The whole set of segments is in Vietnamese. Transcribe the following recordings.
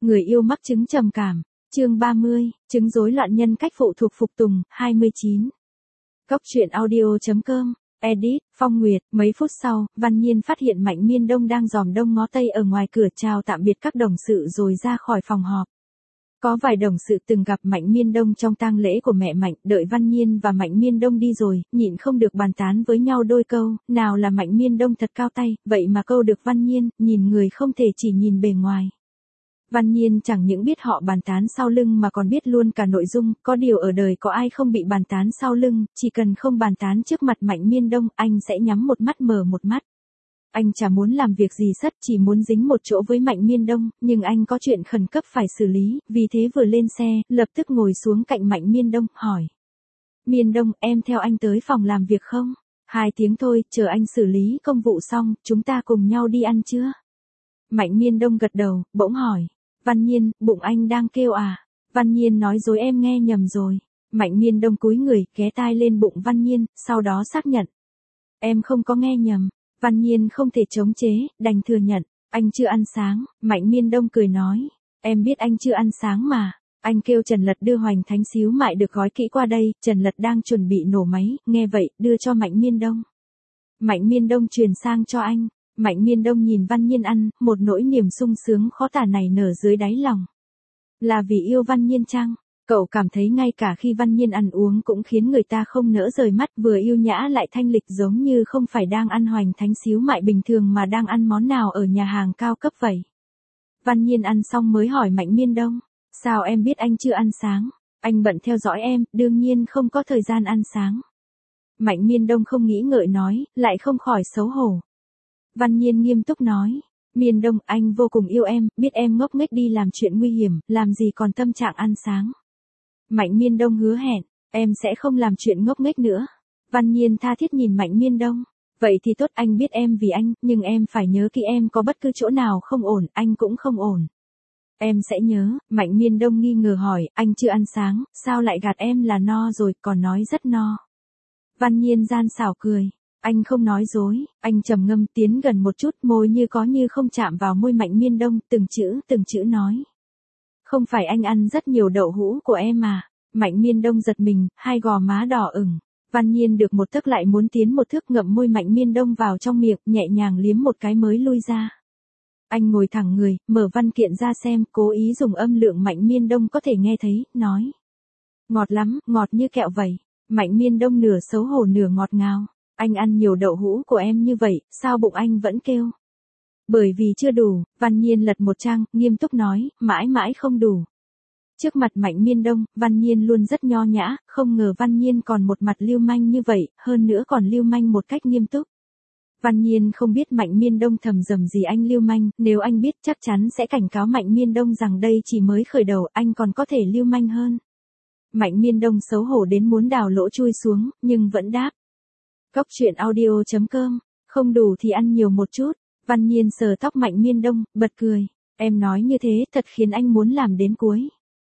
Người yêu mắc chứng trầm cảm. Chương 30, chứng rối loạn nhân cách phụ thuộc phục tùng, 29. Cốc truyện audio.com, edit, Phong Nguyệt. Mấy phút sau, Văn Nhiên phát hiện Mạnh Miên Đông đang dòm đông ngó tây ở ngoài cửa chào tạm biệt các đồng sự rồi ra khỏi phòng họp. Có vài đồng sự từng gặp Mạnh Miên Đông trong tang lễ của mẹ Mạnh, đợi Văn Nhiên và Mạnh Miên Đông đi rồi, nhịn không được bàn tán với nhau đôi câu, nào là Mạnh Miên Đông thật cao tay, vậy mà câu được Văn Nhiên, nhìn người không thể chỉ nhìn bề ngoài. Văn Nhiên chẳng những biết họ bàn tán sau lưng mà còn biết luôn cả nội dung, có điều ở đời có ai không bị bàn tán sau lưng, chỉ cần không bàn tán trước mặt Mạnh Miên Đông, anh sẽ nhắm một mắt mở một mắt. Anh chả muốn làm việc gì sất, chỉ muốn dính một chỗ với Mạnh Miên Đông, nhưng anh có chuyện khẩn cấp phải xử lý, vì thế vừa lên xe, lập tức ngồi xuống cạnh Mạnh Miên Đông, hỏi. Miên Đông, em theo anh tới phòng làm việc không? 2 tiếng thôi, chờ anh xử lý công vụ xong, chúng ta cùng nhau đi ăn chưa? Mạnh Miên Đông gật đầu, bỗng hỏi. Văn Nhiên, bụng anh đang kêu à? Văn Nhiên nói dối em nghe nhầm rồi. Mạnh Miên Đông cúi người, ghé tai lên bụng Văn Nhiên, sau đó xác nhận. Em không có nghe nhầm. Văn Nhiên không thể chống chế, đành thừa nhận. Anh chưa ăn sáng. Mạnh Miên Đông cười nói. Em biết anh chưa ăn sáng mà. Anh kêu Trần Lật đưa hoành thánh xíu mại được gói kỹ qua đây. Trần Lật đang chuẩn bị nổ máy, nghe vậy, đưa cho Mạnh Miên Đông. Mạnh Miên Đông truyền sang cho anh. Mạnh Miên Đông nhìn Văn Nhiên ăn, một nỗi niềm sung sướng khó tả nảy nở dưới đáy lòng. Là vì yêu Văn Nhiên chăng? Cậu cảm thấy ngay cả khi Văn Nhiên ăn uống cũng khiến người ta không nỡ rời mắt, vừa yêu nhã lại thanh lịch, giống như không phải đang ăn hoành thánh xíu mại bình thường mà đang ăn món nào ở nhà hàng cao cấp vậy. Văn Nhiên ăn xong mới hỏi Mạnh Miên Đông. Sao em biết anh chưa ăn sáng? Anh bận theo dõi em, đương nhiên không có thời gian ăn sáng. Mạnh Miên Đông không nghĩ ngợi nói, lại không khỏi xấu hổ. Văn Nhiên nghiêm túc nói, Miên Đông, anh vô cùng yêu em, biết em ngốc nghếch đi làm chuyện nguy hiểm, làm gì còn tâm trạng ăn sáng. Mạnh Miên Đông hứa hẹn, em sẽ không làm chuyện ngốc nghếch nữa. Văn Nhiên tha thiết nhìn Mạnh Miên Đông, vậy thì tốt, anh biết em vì anh, nhưng em phải nhớ kỹ em có bất cứ chỗ nào không ổn, anh cũng không ổn. Em sẽ nhớ. Mạnh Miên Đông nghi ngờ hỏi, anh chưa ăn sáng, sao lại gạt em là no rồi, còn nói rất no. Văn Nhiên gian xảo cười. Anh không nói dối, anh trầm ngâm tiến gần một chút, môi như có như không chạm vào môi Mạnh Miên Đông, từng chữ nói. Không phải anh ăn rất nhiều đậu hũ của em mà. Mạnh Miên Đông giật mình, hai gò má đỏ ửng. Văn Nhiên được một tấc lại muốn tiến một thước, ngậm môi Mạnh Miên Đông vào trong miệng, nhẹ nhàng liếm một cái mới lui ra. Anh ngồi thẳng người, mở văn kiện ra xem, cố ý dùng âm lượng Mạnh Miên Đông có thể nghe thấy, nói. Ngọt lắm, ngọt như kẹo vậy. Mạnh Miên Đông nửa xấu hổ nửa ngọt ngào. Anh ăn nhiều đậu hũ của em như vậy, sao bụng anh vẫn kêu? Bởi vì chưa đủ. Văn Nhiên lật một trang, nghiêm túc nói, mãi mãi không đủ. Trước mặt Mạnh Miên Đông, Văn Nhiên luôn rất nho nhã, không ngờ Văn Nhiên còn một mặt lưu manh như vậy, hơn nữa còn lưu manh một cách nghiêm túc. Văn Nhiên không biết Mạnh Miên Đông thầm dầm gì anh lưu manh, nếu anh biết chắc chắn sẽ cảnh cáo Mạnh Miên Đông rằng đây chỉ mới khởi đầu, anh còn có thể lưu manh hơn. Mạnh Miên Đông xấu hổ đến muốn đào lỗ chui xuống, nhưng vẫn đáp. Cốc truyện audio.com, không đủ thì ăn nhiều một chút. Văn Nhiên sờ tóc Mạnh Miên Đông, bật cười. Em nói như thế thật khiến anh muốn làm đến cuối.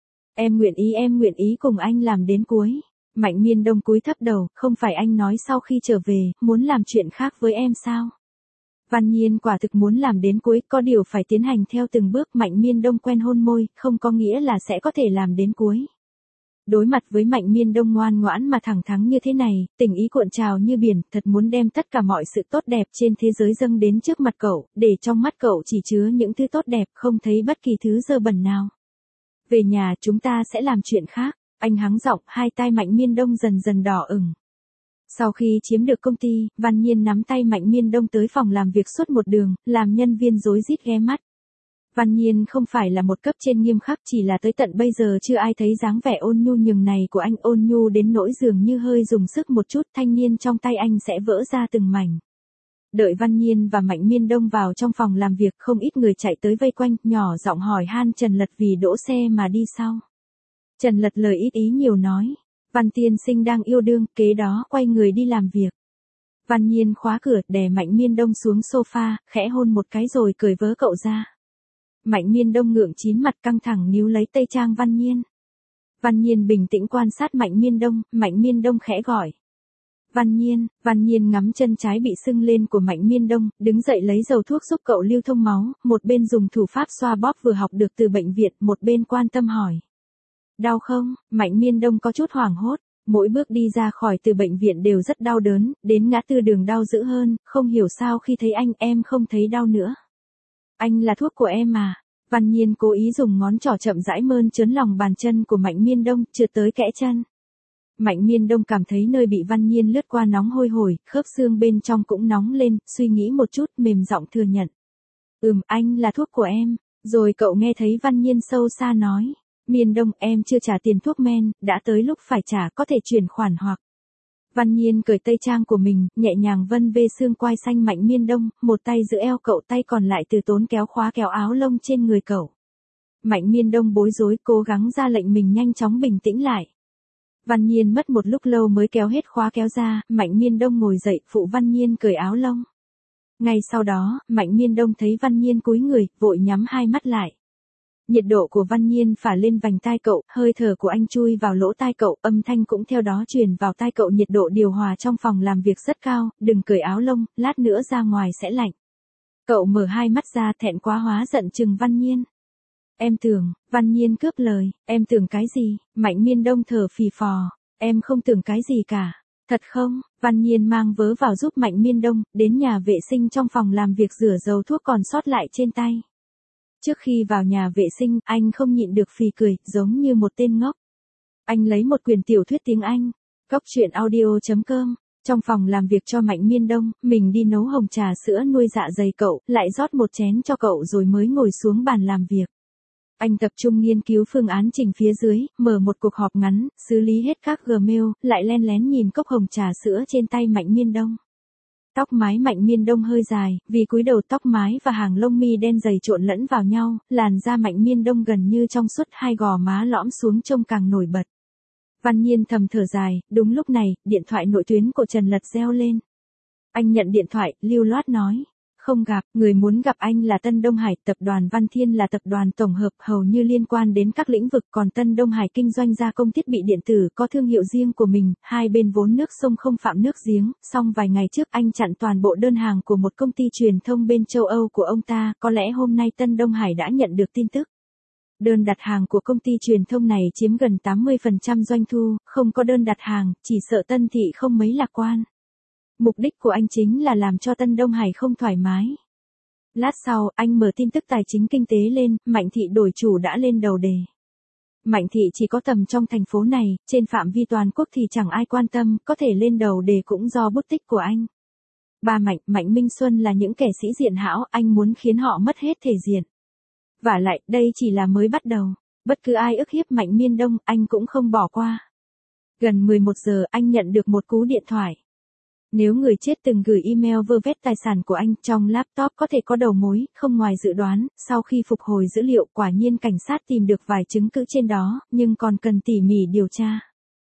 Em nguyện ý cùng anh làm đến cuối. Mạnh Miên Đông cúi thấp đầu, không phải anh nói sau khi trở về, muốn làm chuyện khác với em sao? Văn Nhiên quả thực muốn làm đến cuối, có điều phải tiến hành theo từng bước. Mạnh Miên Đông quen hôn môi, không có nghĩa là sẽ có thể làm đến cuối. Đối mặt với Mạnh Miên Đông ngoan ngoãn mà thẳng thắn như thế này, tình ý cuộn trào như biển, thật muốn đem tất cả mọi sự tốt đẹp trên thế giới dâng đến trước mặt cậu, để trong mắt cậu chỉ chứa những thứ tốt đẹp, không thấy bất kỳ thứ dơ bẩn nào. Về nhà chúng ta sẽ làm chuyện khác. Anh hắng giọng, hai tai Mạnh Miên Đông dần dần đỏ ửng. Sau khi chiếm được công ty, Văn Nhiên nắm tay Mạnh Miên Đông tới phòng làm việc suốt một đường, làm nhân viên rối rít ghé mắt. Văn Nhiên không phải là một cấp trên nghiêm khắc, chỉ là tới tận bây giờ chưa ai thấy dáng vẻ ôn nhu nhường này của anh, ôn nhu đến nỗi dường như hơi dùng sức một chút, thanh niên trong tay anh sẽ vỡ ra từng mảnh. Đợi Văn Nhiên và Mạnh Miên Đông vào trong phòng làm việc, không ít người chạy tới vây quanh, nhỏ giọng hỏi han Trần Lật vì đỗ xe mà đi sau. Trần Lật lời ít ý nhiều nói, Văn tiên sinh đang yêu đương, kế đó quay người đi làm việc. Văn Nhiên khóa cửa, đè Mạnh Miên Đông xuống sofa, khẽ hôn một cái rồi cởi vớ cậu ra. Mạnh Miên Đông ngượng chín mặt căng thẳng níu lấy tay trang Văn Nhiên. Văn Nhiên bình tĩnh quan sát Mạnh Miên Đông khẽ gọi. Văn Nhiên ngắm chân trái bị sưng lên của Mạnh Miên Đông, đứng dậy lấy dầu thuốc giúp cậu lưu thông máu, một bên dùng thủ pháp xoa bóp vừa học được từ bệnh viện, một bên quan tâm hỏi. Đau không? Mạnh Miên Đông có chút hoảng hốt, mỗi bước đi ra khỏi từ bệnh viện đều rất đau đớn, đến ngã tư đường đau dữ hơn, không hiểu sao khi thấy anh em không thấy đau nữa. Anh là thuốc của em mà. Văn Nhiên cố ý dùng ngón trỏ chậm rãi mơn trớn lòng bàn chân của Mạnh Miên Đông, trượt tới kẽ chân. Mạnh Miên Đông cảm thấy nơi bị Văn Nhiên lướt qua nóng hôi hổi, khớp xương bên trong cũng nóng lên, suy nghĩ một chút, mềm giọng thừa nhận. Anh là thuốc của em. Rồi cậu nghe thấy Văn Nhiên sâu xa nói. Miên Đông, em chưa trả tiền thuốc men, đã tới lúc phải trả, có thể chuyển khoản hoặc. Văn Nhiên cởi tây trang của mình, nhẹ nhàng vân về xương quai xanh Mạnh Miên Đông, một tay giữ eo cậu, tay còn lại từ tốn kéo khóa kéo áo lông trên người cậu. Mạnh Miên Đông bối rối, cố gắng ra lệnh mình nhanh chóng bình tĩnh lại. Văn Nhiên mất một lúc lâu mới kéo hết khóa kéo ra, Mạnh Miên Đông ngồi dậy, phụ Văn Nhiên cởi áo lông. Ngay sau đó, Mạnh Miên Đông thấy Văn Nhiên cúi người, vội nhắm hai mắt lại. Nhiệt độ của Văn Nhiên phả lên vành tai cậu, hơi thở của anh chui vào lỗ tai cậu, âm thanh cũng theo đó truyền vào tai cậu. Nhiệt độ điều hòa trong phòng làm việc rất cao, đừng cởi áo lông, lát nữa ra ngoài sẽ lạnh. Cậu mở hai mắt ra, thẹn quá hóa giận chừng Văn Nhiên. Em tưởng, Văn Nhiên cướp lời, em tưởng cái gì? Mạnh Miên Đông thở phì phò, em không tưởng cái gì cả. Thật không? Văn Nhiên mang vớ vào giúp Mạnh Miên Đông, đến nhà vệ sinh trong phòng làm việc rửa dầu thuốc còn sót lại trên tay. Trước khi vào nhà vệ sinh, anh không nhịn được phì cười, giống như một tên ngốc. Anh lấy một quyển tiểu thuyết tiếng Anh, Cóc truyện audio.com. Trong phòng làm việc cho Mạnh Miên Đông, mình đi nấu hồng trà sữa nuôi dạ dày cậu, lại rót một chén cho cậu rồi mới ngồi xuống bàn làm việc. Anh tập trung nghiên cứu phương án trình phía dưới, mở một cuộc họp ngắn, xử lý hết các Gmail, lại len lén nhìn cốc hồng trà sữa trên tay Mạnh Miên Đông. Tóc mái Mạnh Miên Đông hơi dài, vì cúi đầu tóc mái và hàng lông mi đen dày trộn lẫn vào nhau, làn da Mạnh Miên Đông gần như trong suốt, hai gò má lõm xuống trông càng nổi bật. Văn Nhiên thầm thở dài, đúng lúc này, điện thoại nội tuyến của Trần Lật reo lên. Anh nhận điện thoại, lưu loát nói. Không gặp, người muốn gặp anh là Tân Đông Hải, tập đoàn Văn Thiên là tập đoàn tổng hợp hầu như liên quan đến các lĩnh vực, còn Tân Đông Hải kinh doanh gia công thiết bị điện tử, có thương hiệu riêng của mình, hai bên vốn nước sông không phạm nước giếng, song vài ngày trước anh chặn toàn bộ đơn hàng của một công ty truyền thông bên châu Âu của ông ta, có lẽ hôm nay Tân Đông Hải đã nhận được tin tức. Đơn đặt hàng của công ty truyền thông này chiếm gần 80% doanh thu, không có đơn đặt hàng, chỉ sợ Tân Thị không mấy lạc quan. Mục đích của anh chính là làm cho Tân Đông Hải không thoải mái. Lát sau, anh mở tin tức tài chính kinh tế lên, Mạnh Thị đổi chủ đã lên đầu đề. Mạnh Thị chỉ có tầm trong thành phố này, trên phạm vi toàn quốc thì chẳng ai quan tâm, có thể lên đầu đề cũng do bút tích của anh. Ba Mạnh, Mạnh Minh Xuân là những kẻ sĩ diện hão, anh muốn khiến họ mất hết thể diện. Vả lại, đây chỉ là mới bắt đầu. Bất cứ ai ức hiếp Mạnh Miên Đông, anh cũng không bỏ qua. Gần 11 giờ, anh nhận được một cú điện thoại. Nếu người chết từng gửi email vơ vét tài sản của anh, trong laptop có thể có đầu mối, không ngoài dự đoán, sau khi phục hồi dữ liệu, quả nhiên cảnh sát tìm được vài chứng cứ trên đó, nhưng còn cần tỉ mỉ điều tra.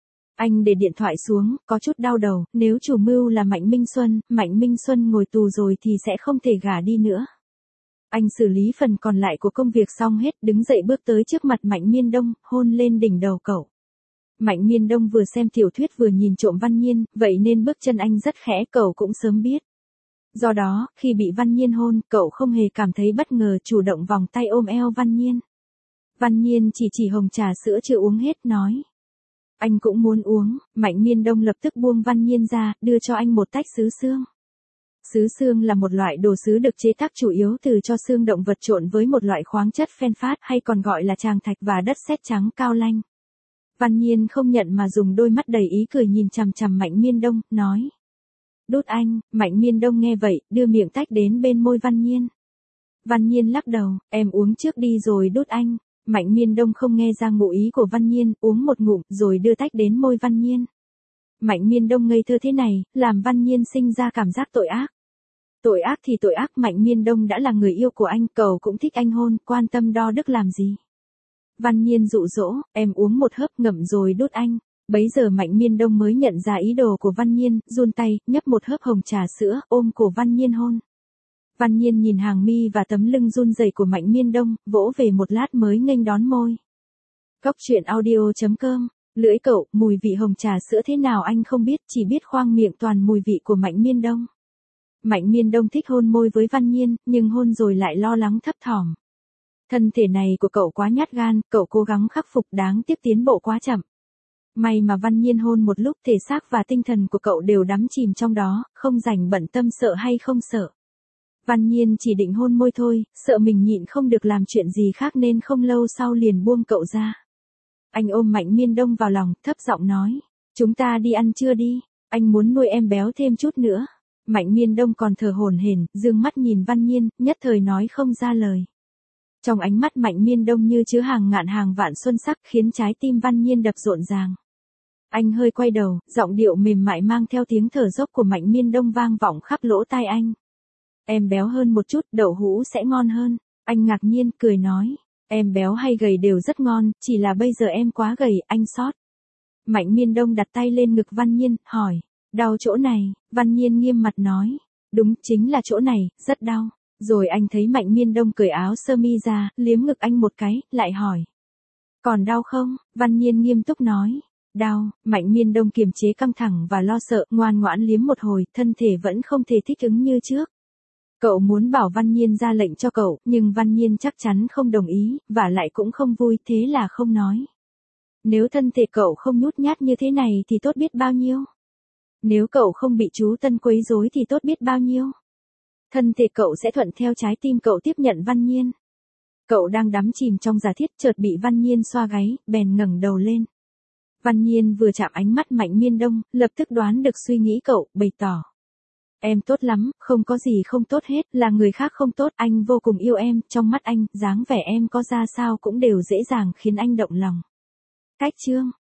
Anh để điện thoại xuống, có chút đau đầu, nếu chủ mưu là Mạnh Minh Xuân ngồi tù rồi thì sẽ không thể gả đi nữa. Anh xử lý phần còn lại của công việc xong hết, đứng dậy bước tới trước mặt Mạnh Miên Đông, hôn lên đỉnh đầu cậu. Mạnh Miên Đông vừa xem tiểu thuyết vừa nhìn trộm Văn Nhiên, vậy nên bước chân anh rất khẽ, cậu cũng sớm biết. Do đó, khi bị Văn Nhiên hôn, cậu không hề cảm thấy bất ngờ, chủ động vòng tay ôm eo Văn Nhiên. Văn Nhiên chỉ hồng trà sữa chưa uống hết, nói. Anh cũng muốn uống. Mạnh Miên Đông lập tức buông Văn Nhiên ra, đưa cho anh một tách sứ xương. Sứ xương là một loại đồ sứ được chế tác chủ yếu từ cho xương động vật trộn với một loại khoáng chất phen phát hay còn gọi là tràng thạch và đất sét trắng cao lanh. Văn Nhiên không nhận mà dùng đôi mắt đầy ý cười nhìn chằm chằm Mạnh Miên Đông, nói. Đút anh. Mạnh Miên Đông nghe vậy, đưa miệng tách đến bên môi Văn Nhiên. Văn Nhiên lắc đầu, em uống trước đi rồi đút anh. Mạnh Miên Đông không nghe ra ngụ ý của Văn Nhiên, uống một ngụm rồi đưa tách đến môi Văn Nhiên. Mạnh Miên Đông ngây thơ thế này, làm Văn Nhiên sinh ra cảm giác tội ác. Tội ác thì tội ác, Mạnh Miên Đông đã là người yêu của anh, cậu cũng thích anh hôn, quan tâm đo đức làm gì. Văn Nhiên dụ dỗ, em uống một hớp ngậm rồi đút anh. Bấy giờ Mạnh Miên Đông mới nhận ra ý đồ của Văn Nhiên, run tay, nhấp một hớp hồng trà sữa, ôm cổ Văn Nhiên hôn. Văn Nhiên nhìn hàng mi và tấm lưng run rẩy của Mạnh Miên Đông, vỗ về một lát mới nghênh đón môi. Cóc truyện audio.com Lưỡi cậu, mùi vị hồng trà sữa thế nào anh không biết, chỉ biết khoang miệng toàn mùi vị của Mạnh Miên Đông. Mạnh Miên Đông thích hôn môi với Văn Nhiên, nhưng hôn rồi lại lo lắng thấp thỏm. Thân thể này của cậu quá nhát gan, cậu cố gắng khắc phục, đáng tiếc tiến bộ quá chậm. May mà Văn Nhiên hôn một lúc, thể xác và tinh thần của cậu đều đắm chìm trong đó, không rảnh bận tâm sợ hay không sợ. Văn Nhiên chỉ định hôn môi thôi, sợ mình nhịn không được làm chuyện gì khác nên không lâu sau liền buông cậu ra. Anh ôm Mạnh Miên Đông vào lòng, thấp giọng nói, chúng ta đi ăn trưa đi, anh muốn nuôi em béo thêm chút nữa. Mạnh Miên Đông còn thở hổn hển, dương mắt nhìn Văn Nhiên, nhất thời nói không ra lời. Trong ánh mắt Mạnh Miên Đông như chứa hàng ngàn hàng vạn xuân sắc, khiến trái tim Văn Nhiên đập rộn ràng. Anh hơi quay đầu, giọng điệu mềm mại mang theo tiếng thở dốc của Mạnh Miên Đông vang vọng khắp lỗ tai anh. Em béo hơn một chút, đậu hũ sẽ ngon hơn. Anh ngạc nhiên, cười nói, em béo hay gầy đều rất ngon, chỉ là bây giờ em quá gầy, anh sót. Mạnh Miên Đông đặt tay lên ngực Văn Nhiên, hỏi, đau chỗ này? Văn Nhiên nghiêm mặt nói, đúng, chính là chỗ này, rất đau. Rồi anh thấy Mạnh Miên Đông cởi áo sơ mi ra, liếm ngực anh một cái, lại hỏi, còn đau không? Văn Nhiên nghiêm túc nói, đau. Mạnh Miên Đông kiềm chế căng thẳng và lo sợ, ngoan ngoãn liếm một hồi, thân thể vẫn không thể thích ứng như trước. Cậu muốn bảo Văn Nhiên ra lệnh cho cậu, nhưng Văn Nhiên chắc chắn không đồng ý, và lại cũng không vui, thế là không nói. Nếu thân thể cậu không nhút nhát như thế này thì tốt biết bao nhiêu. Nếu cậu không bị chú Tân quấy rối thì tốt biết bao nhiêu. Thân thể cậu sẽ thuận theo trái tim cậu tiếp nhận Văn Nhiên. Cậu đang đắm chìm trong giả thiết, chợt bị Văn Nhiên xoa gáy, bèn ngẩng đầu lên. Văn Nhiên vừa chạm ánh mắt Mạnh Miên Đông, lập tức đoán được suy nghĩ cậu, bày tỏ. Em tốt lắm, không có gì không tốt hết, là người khác không tốt, anh vô cùng yêu em, trong mắt anh, dáng vẻ em có ra sao cũng đều dễ dàng khiến anh động lòng. Cách chương